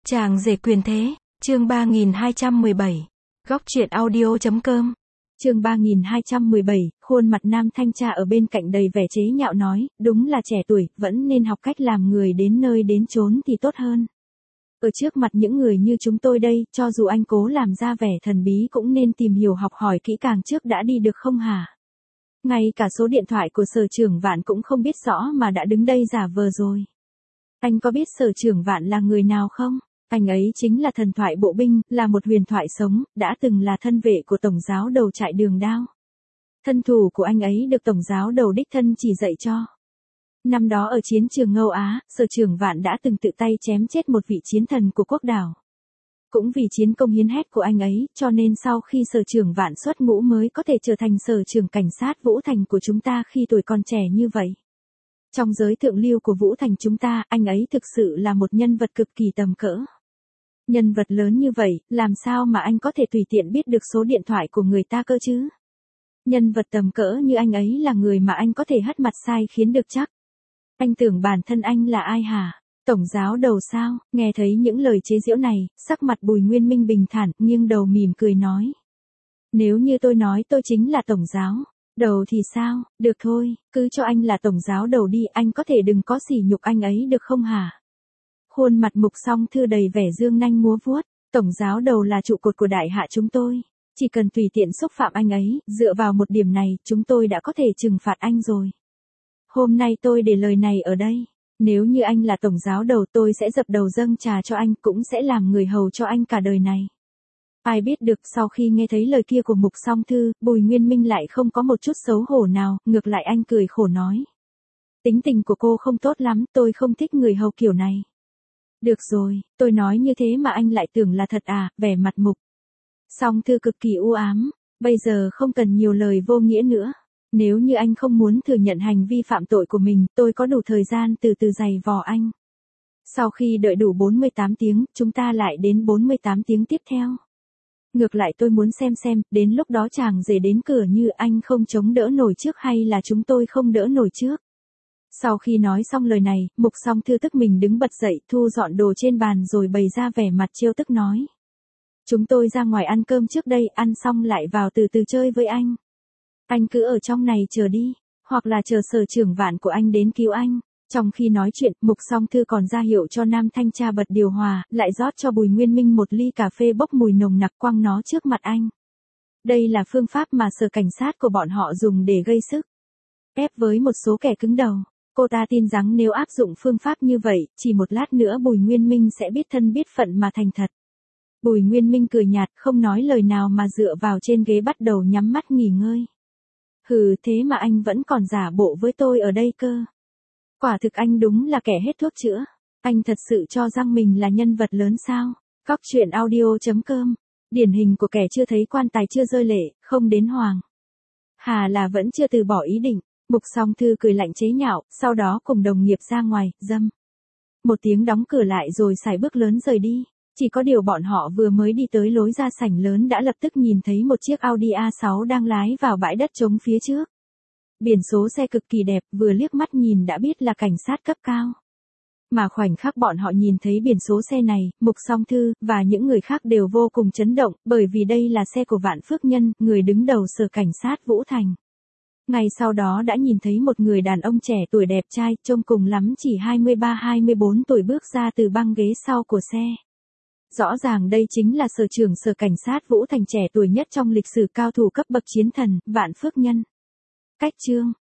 Chàng rể quyền thế, chương 3217. Góc truyện audio.com. Chương 3217, khuôn mặt nam thanh tra ở bên cạnh đầy vẻ chế nhạo nói, đúng là trẻ tuổi, vẫn nên học cách làm người đến nơi đến chốn thì tốt hơn. Ở trước mặt những người như chúng tôi đây, cho dù anh cố làm ra vẻ thần bí cũng nên tìm hiểu học hỏi kỹ càng trước đã đi được không hả? Ngay cả số điện thoại của Sở Trưởng Vạn cũng không biết rõ mà đã đứng đây giả vờ rồi. Anh có biết Sở Trưởng Vạn là người nào không? Anh ấy chính là thần thoại bộ binh, là một huyền thoại sống, đã từng là thân vệ của Tổng giáo đầu trại Đường Đao. Thân thủ của anh ấy được Tổng giáo đầu đích thân chỉ dạy cho. Năm đó ở chiến trường Ngâu Á, Sở Trưởng Vạn đã từng tự tay chém chết một vị chiến thần của quốc đảo. Cũng vì chiến công hiến hách của anh ấy, cho nên sau khi Sở Trưởng Vạn xuất ngũ mới có thể trở thành Sở Trưởng Cảnh sát Vũ Thành của chúng ta khi tuổi còn trẻ như vậy. Trong giới thượng lưu của Vũ Thành chúng ta, anh ấy thực sự là một nhân vật cực kỳ tầm cỡ. Nhân vật lớn như vậy, làm sao mà anh có thể tùy tiện biết được số điện thoại của người ta cơ chứ? Nhân vật tầm cỡ như anh ấy là người mà anh có thể hất mặt sai khiến được chắc. Anh tưởng bản thân anh là ai hả? Tổng giáo đầu sao? Nghe thấy những lời chế giễu này, sắc mặt Bùi Nguyên Minh bình thản, nghiêng đầu mỉm cười nói. Nếu như tôi nói tôi chính là tổng giáo đầu thì sao? Được thôi, cứ cho anh là tổng giáo đầu đi, anh có thể đừng có sỉ nhục anh ấy được không hả? Khuôn mặt Mục Song Thư đầy vẻ dương nanh múa vuốt, tổng giáo đầu là trụ cột của đại hạ chúng tôi, chỉ cần tùy tiện xúc phạm anh ấy, dựa vào một điểm này, chúng tôi đã có thể trừng phạt anh rồi. Hôm nay tôi để lời này ở đây, nếu như anh là tổng giáo đầu tôi sẽ dập đầu dâng trà cho anh, cũng sẽ làm người hầu cho anh cả đời này. Ai biết được sau khi nghe thấy lời kia của Mục Song Thư, Bùi Nguyên Minh lại không có một chút xấu hổ nào, ngược lại anh cười khổ nói. Tính tình của cô không tốt lắm, tôi không thích người hầu kiểu này. Được rồi, tôi nói như thế mà anh lại tưởng là thật à, vẻ mặt Mục Song Thư cực kỳ u ám, bây giờ không cần nhiều lời vô nghĩa nữa. Nếu như anh không muốn thừa nhận hành vi phạm tội của mình, tôi có đủ thời gian từ từ giày vò anh. Sau khi đợi đủ 48 tiếng, chúng ta lại đến 48 tiếng tiếp theo. Ngược lại tôi muốn xem, đến lúc đó chàng rể đến cửa như anh không chống đỡ nổi trước hay là chúng tôi không đỡ nổi trước. Sau khi nói xong lời này, Mục Song Thư tức mình đứng bật dậy, thu dọn đồ trên bàn rồi bày ra vẻ mặt trêu tức nói. Chúng tôi ra ngoài ăn cơm trước đây, ăn xong lại vào từ từ chơi với anh. Anh cứ ở trong này chờ đi, hoặc là chờ Sở Trưởng Vạn của anh đến cứu anh. Trong khi nói chuyện, Mục Song Thư còn ra hiệu cho nam thanh tra bật điều hòa, lại rót cho Bùi Nguyên Minh một ly cà phê bốc mùi nồng nặc quăng nó trước mặt anh. Đây là phương pháp mà sở cảnh sát của bọn họ dùng để gây sức ép với một số kẻ cứng đầu. Cô ta tin rằng nếu áp dụng phương pháp như vậy, chỉ một lát nữa Bùi Nguyên Minh sẽ biết thân biết phận mà thành thật. Bùi Nguyên Minh cười nhạt, không nói lời nào mà dựa vào trên ghế bắt đầu nhắm mắt nghỉ ngơi. Hừ, thế mà anh vẫn còn giả bộ với tôi ở đây cơ. Quả thực anh đúng là kẻ hết thuốc chữa. Anh thật sự cho rằng mình là nhân vật lớn sao? Góc truyện audio.com. Điển hình của kẻ chưa thấy quan tài chưa rơi lệ, không đến hoàng hà là vẫn chưa từ bỏ ý định. Mục Song Thư cười lạnh chế nhạo, sau đó cùng đồng nghiệp ra ngoài, dâm một tiếng đóng cửa lại rồi sải bước lớn rời đi. Chỉ có điều bọn họ vừa mới đi tới lối ra sảnh lớn đã lập tức nhìn thấy một chiếc Audi A6 đang lái vào bãi đất trống phía trước. Biển số xe cực kỳ đẹp, vừa liếc mắt nhìn đã biết là cảnh sát cấp cao. Mà khoảnh khắc bọn họ nhìn thấy biển số xe này, Mục Song Thư và những người khác đều vô cùng chấn động, bởi vì đây là xe của Vạn Phước Nhân, người đứng đầu sở cảnh sát Vũ Thành. Ngay sau đó đã nhìn thấy một người đàn ông trẻ tuổi đẹp trai, trông cùng lắm chỉ 23-24 tuổi bước ra từ băng ghế sau của xe. Rõ ràng đây chính là sở trưởng sở cảnh sát Vũ Thành trẻ tuổi nhất trong lịch sử cao thủ cấp bậc chiến thần, Vạn Phước Nhân. Cách chương